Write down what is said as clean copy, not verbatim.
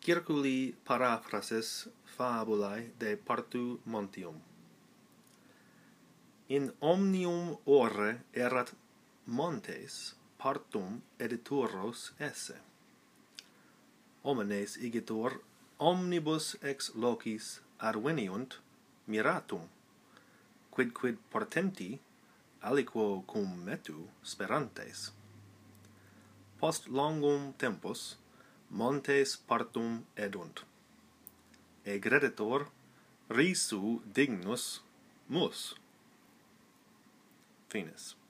Circuli paraphrases fabulae de partu Montium. In omnium ore erat montes partum edituros esse. Homines igitur omnibus ex locis arveniunt miratum, quidquid portenti aliquo cum metu sperantes. Post longum tempus montes partum edunt. Egreditor risu dignus mus. Finis.